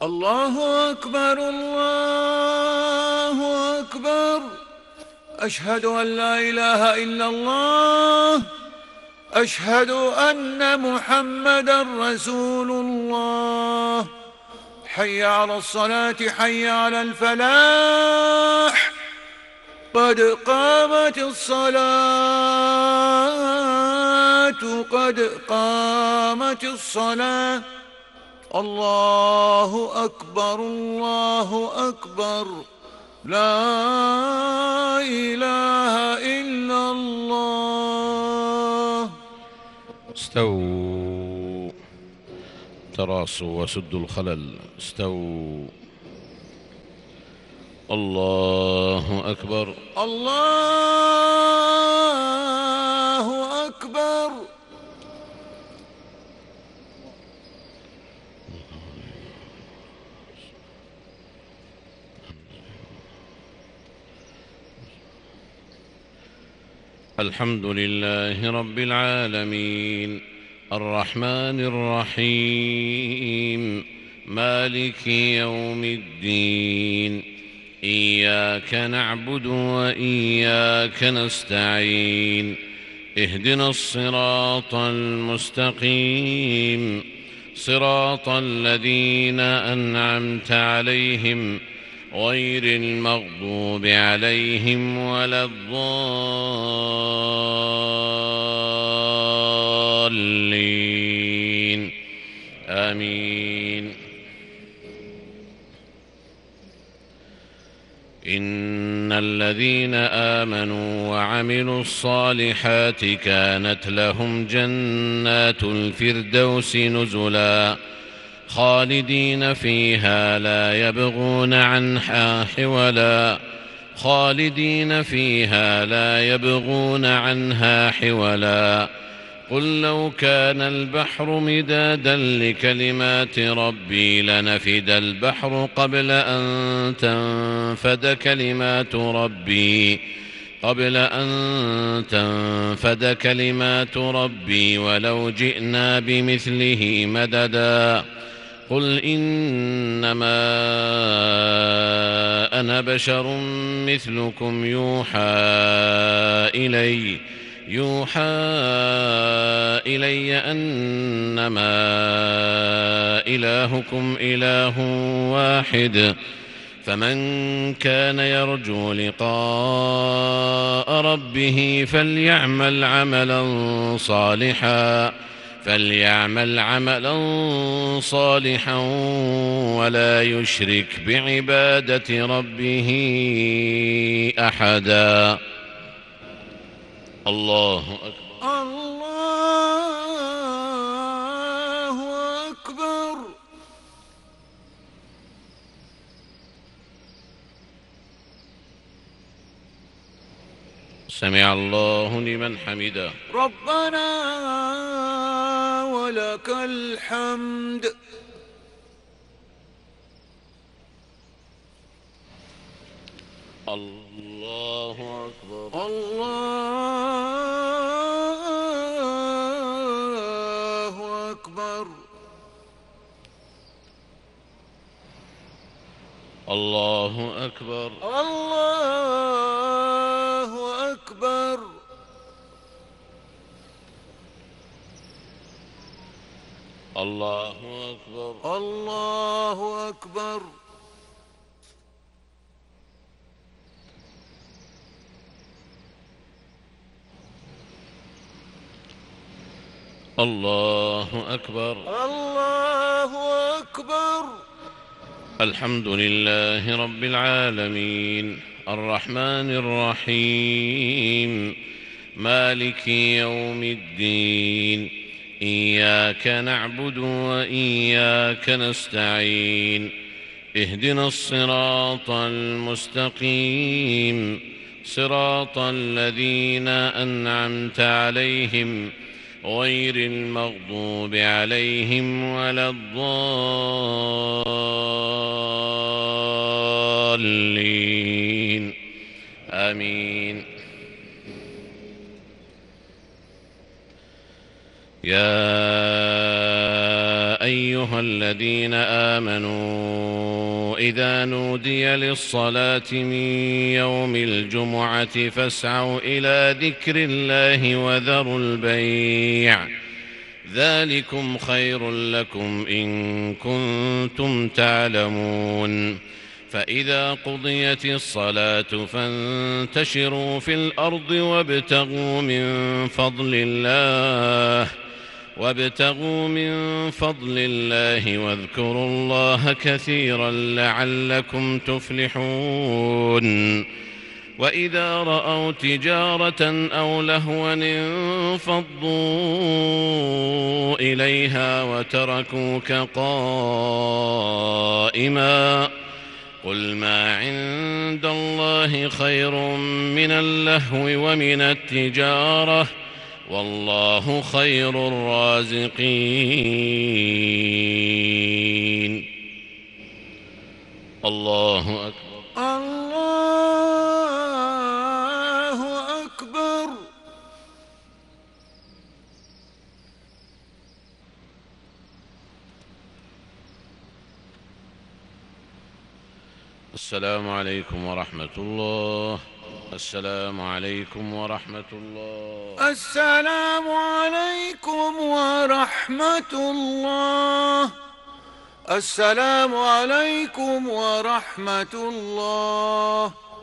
الله أكبر الله أكبر. أشهد أن لا إله إلا الله. أشهد أن محمدا رسول الله. حي على الصلاة حي على الفلاح. قد قامت الصلاة قد قامت الصلاة. الله أكبر الله أكبر. لا إله إلا الله. استووا، تراصوا وسدوا الخلل. استووا. الله أكبر الله أكبر. الحمد لله رب العالمين، الرحمن الرحيم، مالك يوم الدين. إياك نعبد وإياك نستعين. اهدنا الصراط المستقيم، صراط الذين أنعمت عليهم غير المغضوب عليهم ولا الضالين. آمين. إن الذين آمنوا وعملوا الصالحات كانت لهم جنات الفردوس نزلا، خالدين فيها لا يبغون عنها حولا. خالدين فيها لا يبغون عنها حولا. قل لو كان البحر مدادا لكلمات ربي لنفد البحر قبل أن تنفد كلمات ربي ولو جئنا بمثله مددا. قل إنما أنا بشر مثلكم يوحى إلي أنما إلهكم إله واحد. فمن كان يرجو لقاء ربه فليعمل عملا صالحا ولا يشرك بعبادة ربه أحدا. الله أكبر الله أكبر. سمع الله لمن حمده. ربنا ولك الحمد. الله أكبر الله أكبر. الله أكبر الله أكبر. الله أكبر الله أكبر. الله أكبر. الله أكبر. الحمد لله رب العالمين، الرحمن الرحيم، مالك يوم الدين. إياك نعبد وإياك نستعين. اهدنا الصراط المستقيم، صراط الذين أنعمت عليهم غير المغضوب عليهم ولا الضالين. آمين. يا أيها الذين آمنوا إذا نودي للصلاة من يوم الجمعة فاسعوا إلى ذكر الله وذروا البيع ذلكم خير لكم إن كنتم تعلمون فإذا قضيت الصلاة فانتشروا في الأرض وابتغوا من فضل الله واذكروا الله كثيرا لعلكم تفلحون وإذا رأوا تجارة أو لهوا انفضوا إليها وتركوك قائما قل ما عند الله خير من اللهو ومن التجارة والله خير الرازقين. الله أكبر. الله أكبر. السلام عليكم ورحمة الله. السلام عليكم ورحمة الله. السلام عليكم ورحمة الله. السلام عليكم ورحمة الله.